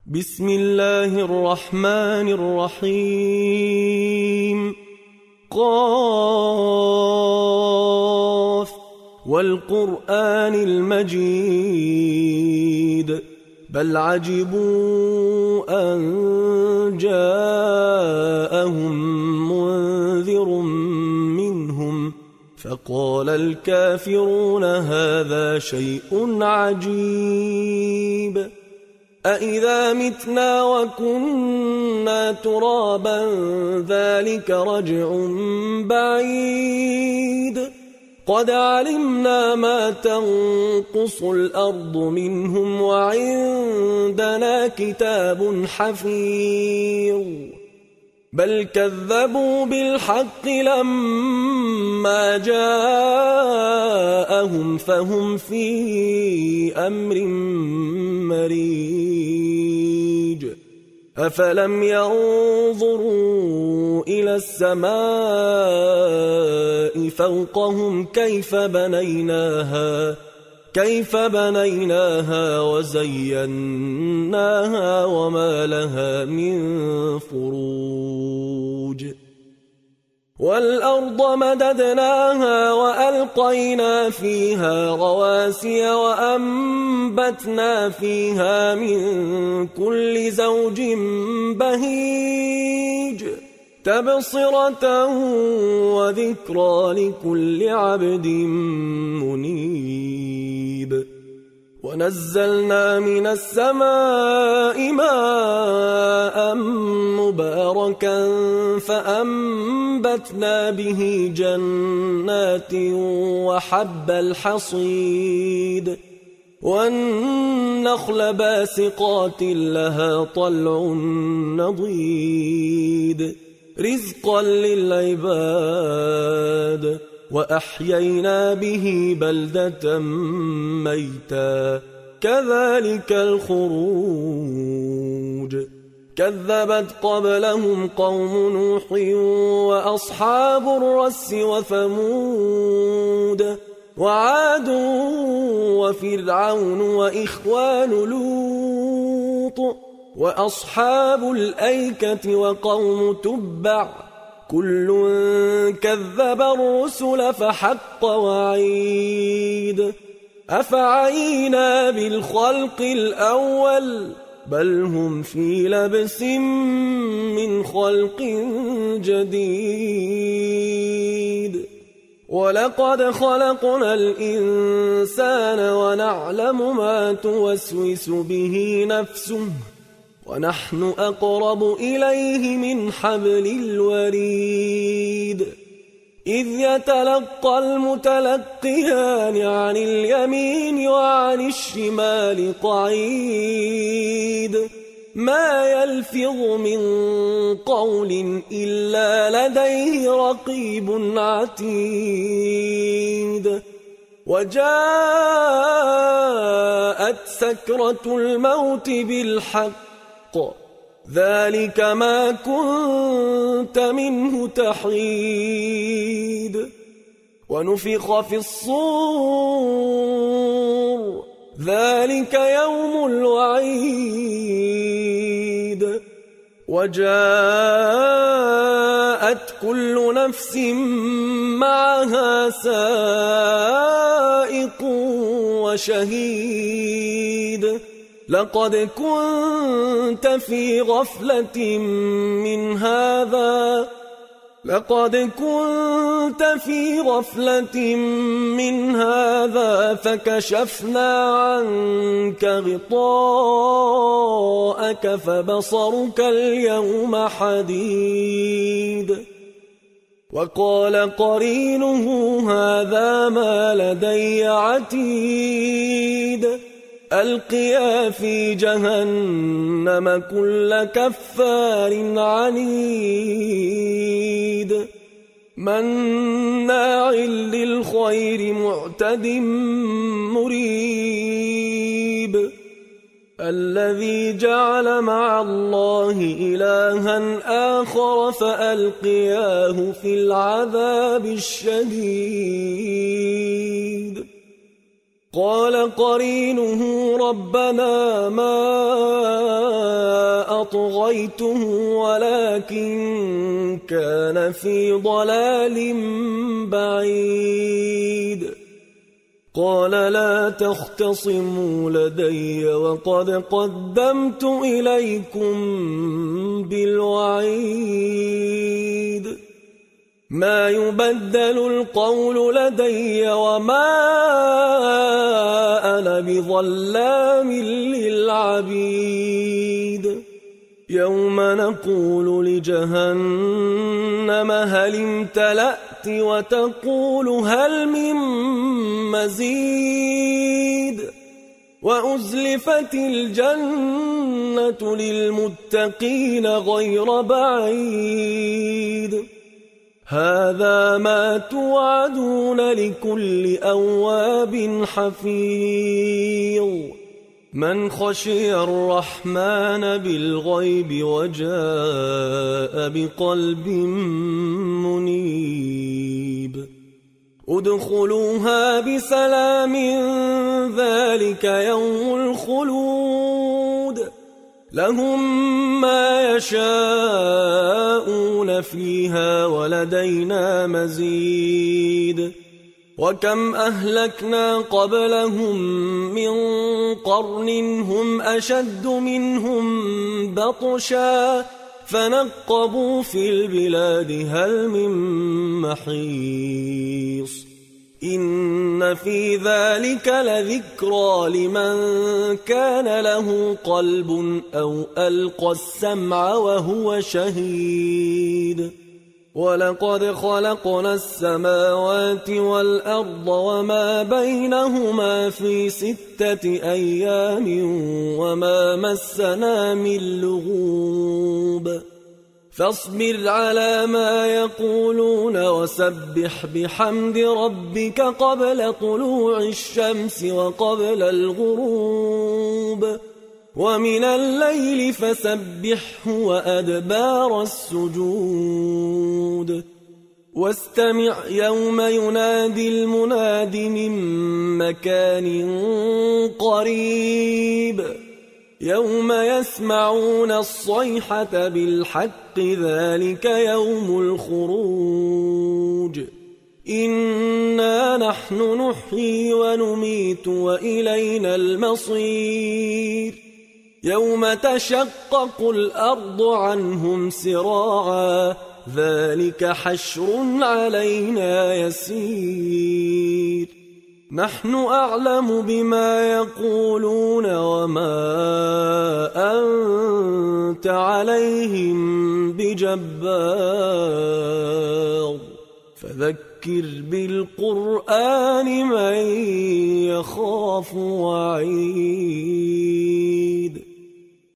بسم الله الرحمن الرحيم. قاف والقرآن المجيد بل عجبوا أن جاءهم منذر منهم فقال الكافرون هذا شيء عجيب أإذا متنا وكنا ترابا ذلك رجع بعيد قد علمنا ما تنقص الأرض منهم وعندنا كتاب حفيظ بل كذبوا بالحق لما جاءهم فهم في أمر مريج أفلم ينظروا إلى السماء فوقهم كيف بنيناها وزيناها وما لها من فروج والأرض مددناها وألقينا فيها رواسي وأنبتنا فيها من كل زوج بهيج تبصرة وذكرى لكل عبد منيب ونزلنا من السماء ماء مباركا فأنبتنا به جنات وحب الحصيد والنخل باسقات لها طلع نضيد رزقا للعباد وأحيينا به بلدة ميتا كذلك الخروج كذبت قبلهم قوم نوح وأصحاب الرس وثمود وعاد وفرعون وإخوان لوط وأصحاب الأيكة وقوم تبع كل كذب الرسل فحق وعيد أفعينا بالخلق الأول بل هم في لبس من خلق جديد ولقد خلقنا الإنسان ونعلم ما توسوس به نفسه ونحن أقرب إليه من حبل الوريد إذ يتلقى المتلقيان عن اليمين وعن الشمال قعيد ما يلفظ من قول إلا لديه رقيب عتيد وجاءت سكرة الموت بالحق ذلك ما كنت منه تحيد ونفخ في الصور ذلك يوم الوعيد وجاءت كل نفس معها سائق وشهيد لقد كنت في غفلة من هذا فكشفنا عنك غطاءك فبصرك اليوم حديد وقال قرينه هذا ما لدي عتيد ألقيا في جهنم كل كفار عنيد مناع للخير معتد مريب الذي جعل مع الله إلها آخر فألقياه في العذاب الشديد قال قرينه ربنا ما فأطغيته ولكن كان في ضلال بعيد. قال لا تختصموا لدي وقد قدمت إليكم بالوعيد. ما يبدل القول لدي وما أنا بظلام للعبيد. يوم نقول لجهنم هل امتلأت وتقول هل من مزيد. وأزلفت الجنة للمتقين غير بعيد. هذا ما توعدون لكل أواب حفيظ. من خشي الرحمن بالغيب وجاء بقلب منيب. ادخلوها بسلام ذلك يوم الخلود. لهم ما يشاءون فيها ولدينا مزيد. وكم أهلكنا قبلهم من قرن هم أشد منهم بطشا فنقبوا في البلاد هل من محيص. إن في ذلك لذكرى لمن كان له قلب أو ألقى السمع وهو شهيد. ولقد خلقنا السماوات والأرض وما بينهما في 6 أيام وما مسنا من لغوب. فاصبر على ما يقولون وسبح بحمد ربك قبل طلوع الشمس وقبل الغروب ومن الليل فسبحه وأدبار السجود. واستمع يوم ينادي المناد من مكان قريب. يوم يسمعون الصيحة بالحق ذلك يوم الخروج. إنا نحن نحيي ونميت وإلينا المصير. يوم تشقق الأرض عنهم سراعا ذلك حشر علينا يسير. نحن أعلم بما يقولون وما أنت عليهم بجبار. فذكر بالقرآن من يخاف وعيد.